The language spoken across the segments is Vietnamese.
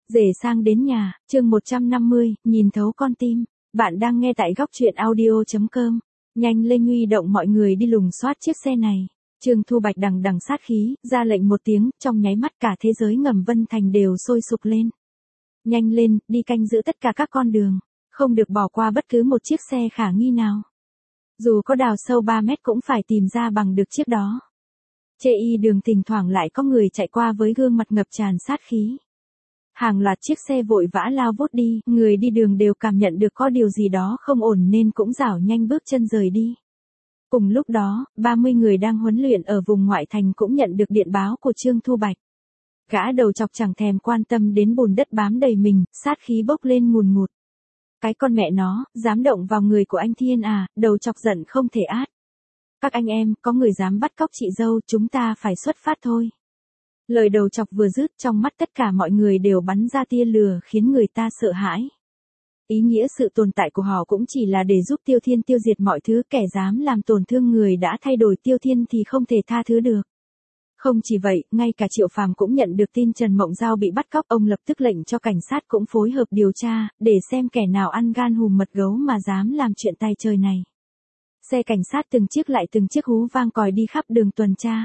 Rể sang đến nhà, chương 150, nhìn thấu con tim. Bạn đang nghe tại góc truyện audio.com. Nhanh lên huy động mọi người đi lùng soát chiếc xe này. Trương Thu Bạch đằng đằng sát khí, ra lệnh một tiếng, trong nháy mắt cả thế giới ngầm Vân Thành đều sôi sục lên. Nhanh lên, đi canh giữ tất cả các con đường. Không được bỏ qua bất cứ một chiếc xe khả nghi nào. Dù có đào sâu 3 mét cũng phải tìm ra bằng được chiếc đó. Chê y đường thỉnh thoảng lại có người chạy qua với gương mặt ngập tràn sát khí. Hàng loạt chiếc xe vội vã lao vút đi, người đi đường đều cảm nhận được có điều gì đó không ổn nên cũng rảo nhanh bước chân rời đi. Cùng lúc đó, 30 người đang huấn luyện ở vùng ngoại thành cũng nhận được điện báo của Trương Thu Bạch. Gã đầu chọc chẳng thèm quan tâm đến bùn đất bám đầy mình, sát khí bốc lên ngùn ngụt. Cái con mẹ nó, dám động vào người của anh Thiên à, đầu chọc giận không thể át. Các anh em, có người dám bắt cóc chị dâu, chúng ta phải xuất phát thôi. Lời đầu chọc vừa dứt, trong mắt tất cả mọi người đều bắn ra tia lửa khiến người ta sợ hãi. Ý nghĩa sự tồn tại của họ cũng chỉ là để giúp Tiêu Thiên tiêu diệt mọi thứ, kẻ dám làm tổn thương người đã thay đổi Tiêu Thiên thì không thể tha thứ được. Không chỉ vậy, ngay cả Triệu Phàm cũng nhận được tin Trần Mộng Giao bị bắt cóc, ông lập tức lệnh cho cảnh sát cũng phối hợp điều tra, để xem kẻ nào ăn gan hùm mật gấu mà dám làm chuyện tay trời này. Xe cảnh sát từng chiếc hú vang còi đi khắp đường tuần tra.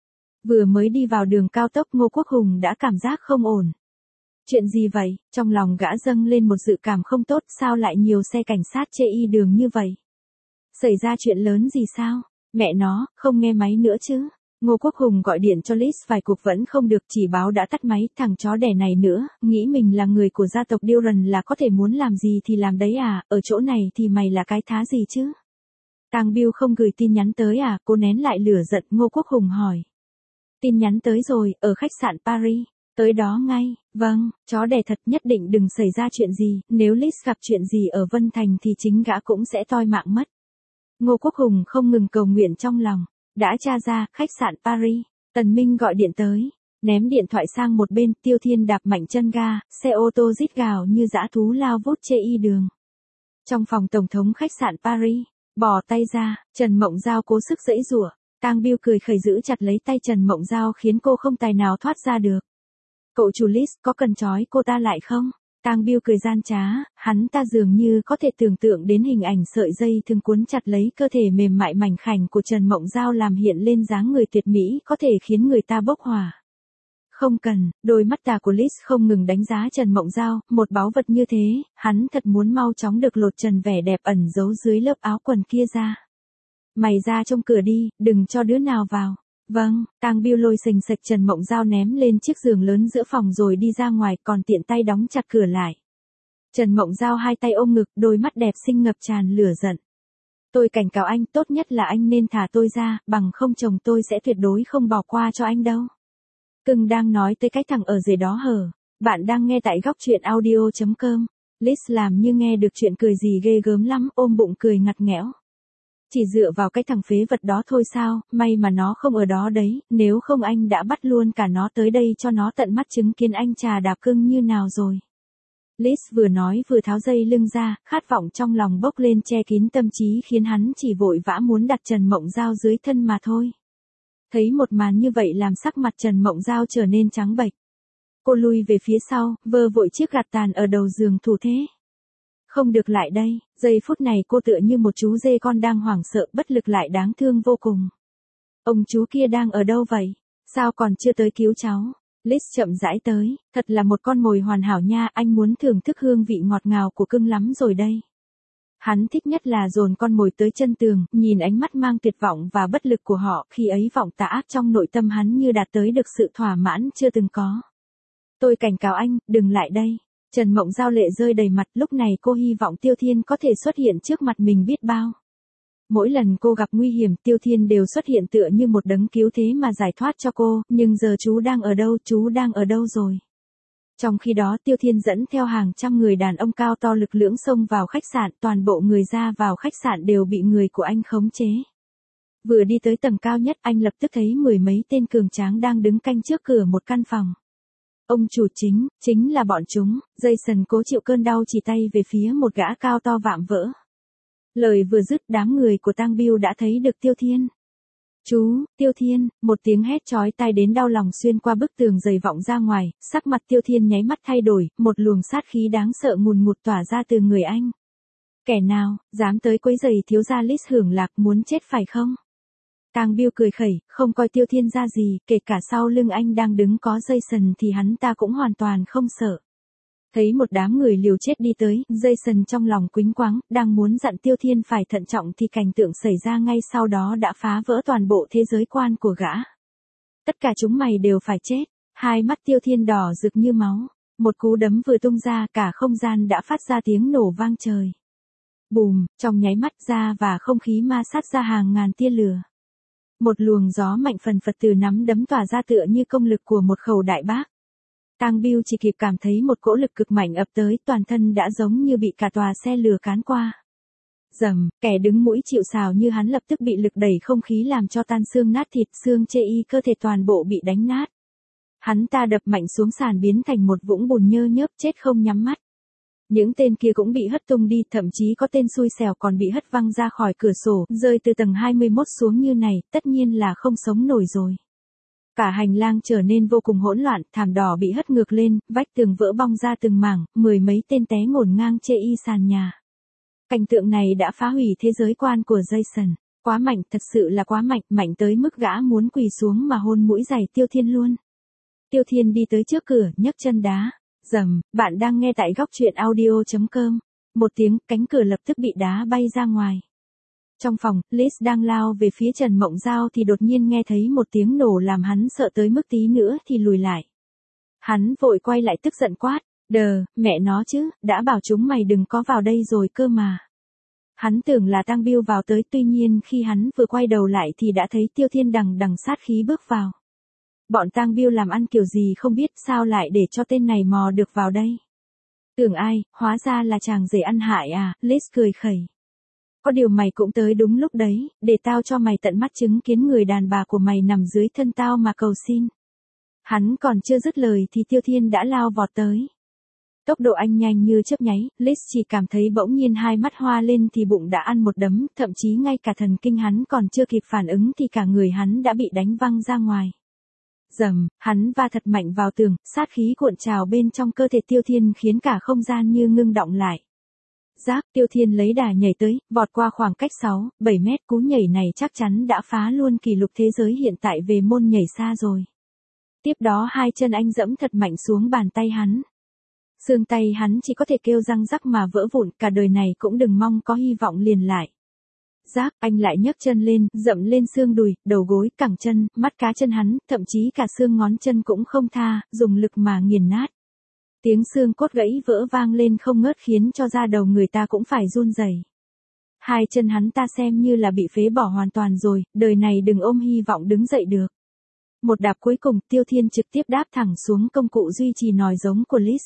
Vừa mới đi vào đường cao tốc, Ngô Quốc Hùng đã cảm giác không ổn. Chuyện gì vậy? Trong lòng gã dâng lên một dự cảm không tốt, sao lại nhiều xe cảnh sát chê y đường như vậy? Xảy ra chuyện lớn gì sao? Mẹ nó, không nghe máy nữa chứ? Ngô Quốc Hùng gọi điện cho Liz vài cuộc vẫn không được, chỉ báo đã tắt máy. Thằng chó đẻ này nữa, nghĩ mình là người của gia tộc Duran là có thể muốn làm gì thì làm đấy à, ở chỗ này thì mày là cái thá gì chứ? Tang Bill không gửi tin nhắn tới à? Cô nén lại lửa giận, Ngô Quốc Hùng hỏi. Tin nhắn tới rồi, ở khách sạn Paris. Tới đó ngay. Vâng, chó đẻ thật, nhất định đừng xảy ra chuyện gì, nếu Liz gặp chuyện gì ở Vân Thành thì chính gã cũng sẽ toi mạng mất. Ngô Quốc Hùng không ngừng cầu nguyện trong lòng. Đã tra ra, khách sạn Paris. Tần Minh gọi điện tới. Ném điện thoại sang một bên, Tiêu Thiên đạp mạnh chân ga, xe ô tô rít gào như dã thú lao vút chê y đường. Trong phòng tổng thống khách sạn Paris, bỏ tay ra, Trần Mộng Giao cố sức giãy giụa. Tang Bill cười khẩy giữ chặt lấy tay Trần Mộng Giao khiến cô không tài nào thoát ra được. Cậu chủ Liz, có cần trói cô ta lại không? Tang Bill cười gian trá, hắn ta dường như có thể tưởng tượng đến hình ảnh sợi dây thường cuốn chặt lấy cơ thể mềm mại mảnh khảnh của Trần Mộng Giao làm hiện lên dáng người tuyệt mỹ có thể khiến người ta bốc hỏa. Không cần, đôi mắt tà của Liz không ngừng đánh giá Trần Mộng Giao, một báu vật như thế, hắn thật muốn mau chóng được lột trần vẻ đẹp ẩn giấu dưới lớp áo quần kia ra. Mày ra trông cửa đi, đừng cho đứa nào vào. Vâng, Tang Bill lôi sình sạch Trần Mộng Giao ném lên chiếc giường lớn giữa phòng rồi đi ra ngoài, còn tiện tay đóng chặt cửa lại. Trần Mộng Giao hai tay ôm ngực, đôi mắt đẹp xinh ngập tràn lửa giận. Tôi cảnh cáo anh, tốt nhất là anh nên thả tôi ra, bằng không chồng tôi sẽ tuyệt đối không bỏ qua cho anh đâu. Cưng đang nói tới cái thằng ở dưới đó hở. Bạn đang nghe tại góc truyện audio.com. Liz làm như nghe được chuyện cười gì ghê gớm lắm, ôm bụng cười ngặt nghẽo. Chỉ dựa vào cái thằng phế vật đó thôi sao, may mà nó không ở đó đấy, nếu không anh đã bắt luôn cả nó tới đây cho nó tận mắt chứng kiến anh trà đạp cưng như nào rồi. Liz vừa nói vừa tháo dây lưng ra, khát vọng trong lòng bốc lên che kín tâm trí khiến hắn chỉ vội vã muốn đặt Trần Mộng Giao dưới thân mà thôi. Thấy một màn như vậy làm sắc mặt Trần Mộng Giao trở nên trắng bệch. Cô lui về phía sau, vơ vội chiếc gạt tàn ở đầu giường thủ thế. Không được lại đây, giây phút này cô tựa như một chú dê con đang hoảng sợ, bất lực lại đáng thương vô cùng. Ông chú kia đang ở đâu vậy? Sao còn chưa tới cứu cháu? Liz chậm rãi tới, thật là một con mồi hoàn hảo nha, anh muốn thưởng thức hương vị ngọt ngào của cưng lắm rồi đây. Hắn thích nhất là dồn con mồi tới chân tường, nhìn ánh mắt mang tuyệt vọng và bất lực của họ, khi ấy vọng tà ác trong nội tâm hắn như đạt tới được sự thỏa mãn chưa từng có. Tôi cảnh cáo anh, đừng lại đây. Trần Mộng Giao lệ rơi đầy mặt, lúc này cô hy vọng Tiêu Thiên có thể xuất hiện trước mặt mình biết bao. Mỗi lần cô gặp nguy hiểm, Tiêu Thiên đều xuất hiện tựa như một đấng cứu thế mà giải thoát cho cô, nhưng giờ chú đang ở đâu rồi? Trong khi đó Tiêu Thiên dẫn theo hàng trăm người đàn ông cao to lực lưỡng xông vào khách sạn, toàn bộ người ra vào khách sạn đều bị người của anh khống chế. Vừa đi tới tầng cao nhất, anh lập tức thấy mười mấy tên cường tráng đang đứng canh trước cửa một căn phòng. Ông chủ chính là bọn chúng. Jason cố chịu cơn đau chỉ tay về phía một gã cao to vạm vỡ. Lời vừa dứt, đám người của Tang Bill đã thấy được Tiêu Thiên. Chú, Tiêu Thiên, một tiếng hét chói tai đến đau lòng xuyên qua bức tường dày vọng ra ngoài, sắc mặt Tiêu Thiên nháy mắt thay đổi, một luồng sát khí đáng sợ ngùn ngụt tỏa ra từ người anh. Kẻ nào, dám tới quấy rầy thiếu gia Lis hưởng lạc muốn chết phải không? Tang Biêu cười khẩy, không coi Tiêu Thiên ra gì, kể cả sau lưng anh đang đứng có Jason thì hắn ta cũng hoàn toàn không sợ. Thấy một đám người liều chết đi tới, Jason trong lòng quĩnh quáng, đang muốn dặn Tiêu Thiên phải thận trọng thì cảnh tượng xảy ra ngay sau đó đã phá vỡ toàn bộ thế giới quan của gã. Tất cả chúng mày đều phải chết, hai mắt Tiêu Thiên đỏ rực như máu, một cú đấm vừa tung ra cả không gian đã phát ra tiếng nổ vang trời. Bùm, trong nháy mắt da và không khí ma sát ra hàng ngàn tia lửa. Một luồng gió mạnh phần phật từ nắm đấm tỏa ra tựa như công lực của một khẩu đại bác. Tang Biêu chỉ kịp cảm thấy một cỗ lực cực mạnh ập tới, toàn thân đã giống như bị cả tòa xe lửa cán qua. Rầm, kẻ đứng mũi chịu sào như hắn lập tức bị lực đẩy không khí làm cho tan xương nát thịt, xương chê y cơ thể toàn bộ bị đánh nát. Hắn ta đập mạnh xuống sàn biến thành một vũng bùn nhơ nhớp chết không nhắm mắt. Những tên kia cũng bị hất tung đi, thậm chí có tên xui xẻo còn bị hất văng ra khỏi cửa sổ, rơi từ tầng 21 xuống như này, tất nhiên là không sống nổi rồi. Cả hành lang trở nên vô cùng hỗn loạn, thảm đỏ bị hất ngược lên, vách tường vỡ bong ra từng mảng, mười mấy tên té ngổn ngang chê y sàn nhà. Cảnh tượng này đã phá hủy thế giới quan của Jason. Quá mạnh, thật sự là quá mạnh, mạnh tới mức gã muốn quỳ xuống mà hôn mũi giày Tiêu Thiên luôn. Tiêu Thiên đi tới trước cửa, nhấc chân đá. Rầm, bạn đang nghe tại góc truyện audio.com. Một tiếng, cánh cửa lập tức bị đá bay ra ngoài. Trong phòng, Liz đang lao về phía Trần Mộng Giao thì đột nhiên nghe thấy một tiếng nổ làm hắn sợ tới mức tí nữa thì lùi lại. Hắn vội quay lại tức giận quát, mẹ nó chứ, đã bảo chúng mày đừng có vào đây rồi cơ mà. Hắn tưởng là Tang Biêu vào tới, tuy nhiên khi hắn vừa quay đầu lại thì đã thấy Tiêu Thiên đằng sát khí bước vào. Bọn Tang Biêu làm ăn kiểu gì không biết, sao lại để cho tên này mò được vào đây. Tưởng ai, hóa ra là chàng rể ăn hại à, Liz cười khẩy. Có điều mày cũng tới đúng lúc đấy, để tao cho mày tận mắt chứng kiến người đàn bà của mày nằm dưới thân tao mà cầu xin. Hắn còn chưa dứt lời thì Tiêu Thiên đã lao vọt tới. Tốc độ anh nhanh như chớp nháy, Liz chỉ cảm thấy bỗng nhiên hai mắt hoa lên thì bụng đã ăn một đấm, thậm chí ngay cả thần kinh hắn còn chưa kịp phản ứng thì cả người hắn đã bị đánh văng ra ngoài. Rầm, hắn va thật mạnh vào tường, sát khí cuộn trào bên trong cơ thể Tiêu Thiên khiến cả không gian như ngưng động lại. Giác, Tiêu Thiên lấy đà nhảy tới, vọt qua khoảng cách 6-7 mét, cú nhảy này chắc chắn đã phá luôn kỷ lục thế giới hiện tại về môn nhảy xa rồi. Tiếp đó hai chân anh dẫm thật mạnh xuống bàn tay hắn. Xương tay hắn chỉ có thể kêu răng rắc mà vỡ vụn, cả đời này cũng đừng mong có hy vọng liền lại. Giác, anh lại nhấc chân lên, dậm lên xương đùi, đầu gối, cẳng chân, mắt cá chân hắn, thậm chí cả xương ngón chân cũng không tha, dùng lực mà nghiền nát. Tiếng xương cốt gãy vỡ vang lên không ngớt khiến cho da đầu người ta cũng phải run rẩy. Hai chân hắn ta xem như là bị phế bỏ hoàn toàn rồi, đời này đừng ôm hy vọng đứng dậy được. Một đạp cuối cùng, Tiêu Thiên trực tiếp đáp thẳng xuống công cụ duy trì nòi giống của Liz.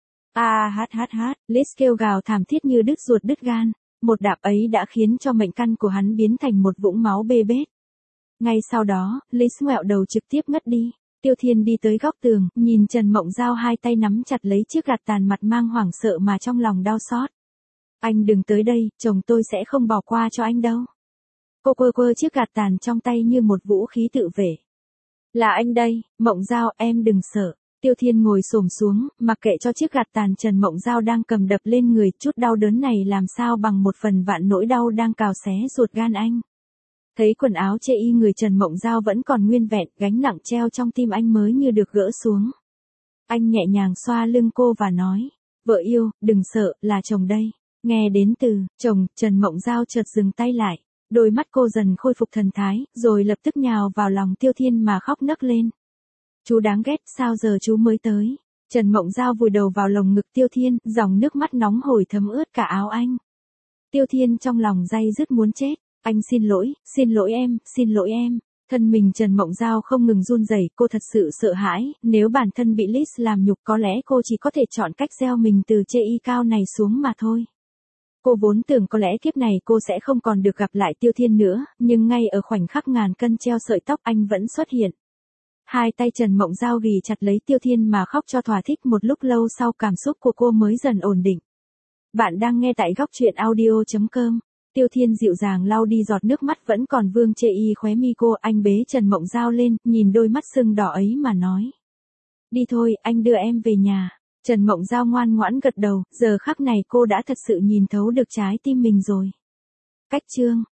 Liz kêu gào thảm thiết như đứt ruột đứt gan. Một đạp ấy đã khiến cho mệnh căn của hắn biến thành một vũng máu bê bết. Ngay sau đó, Liz ngoẹo đầu trực tiếp ngất đi. Tiêu Thiên đi tới góc tường, nhìn Trần Mộng Giao hai tay nắm chặt lấy chiếc gạt tàn, mặt mang hoảng sợ mà trong lòng đau xót. Anh đừng tới đây, chồng tôi sẽ không bỏ qua cho anh đâu. Cô quơ chiếc gạt tàn trong tay như một vũ khí tự vệ. Là anh đây, Mộng Giao, em đừng sợ. Tiêu Thiên ngồi xổm xuống, mặc kệ cho chiếc gạt tàn Trần Mộng Giao đang cầm đập lên người, chút đau đớn này làm sao bằng một phần vạn nỗi đau đang cào xé ruột gan anh. Thấy quần áo chê y người Trần Mộng Giao vẫn còn nguyên vẹn, gánh nặng treo trong tim anh mới như được gỡ xuống. Anh nhẹ nhàng xoa lưng cô và nói, vợ yêu, đừng sợ, là chồng đây. Nghe đến từ chồng, Trần Mộng Giao chợt dừng tay lại, đôi mắt cô dần khôi phục thần thái, rồi lập tức nhào vào lòng Tiêu Thiên mà khóc nấc lên. Chú đáng ghét, sao giờ chú mới tới? Trần Mộng Giao vùi đầu vào lồng ngực Tiêu Thiên, dòng nước mắt nóng hổi thấm ướt cả áo anh. Tiêu Thiên trong lòng day dứt muốn chết, anh xin lỗi em. Thân mình Trần Mộng Giao không ngừng run rẩy, cô thật sự sợ hãi, nếu bản thân bị Liz làm nhục có lẽ cô chỉ có thể chọn cách gieo mình từ chê y cao này xuống mà thôi. Cô vốn tưởng có lẽ kiếp này cô sẽ không còn được gặp lại Tiêu Thiên nữa, nhưng ngay ở khoảnh khắc ngàn cân treo sợi tóc anh vẫn xuất hiện. Hai tay Trần Mộng Giao ghì chặt lấy Tiêu Thiên mà khóc cho thỏa thích, một lúc lâu sau cảm xúc của cô mới dần ổn định. Bạn đang nghe tại góc truyện audio.com. Tiêu Thiên dịu dàng lau đi giọt nước mắt vẫn còn vương chê y khóe mi cô, anh bế Trần Mộng Giao lên, nhìn đôi mắt sưng đỏ ấy mà nói. Đi thôi, anh đưa em về nhà. Trần Mộng Giao ngoan ngoãn gật đầu, giờ khắc này cô đã thật sự nhìn thấu được trái tim mình rồi. Cách chương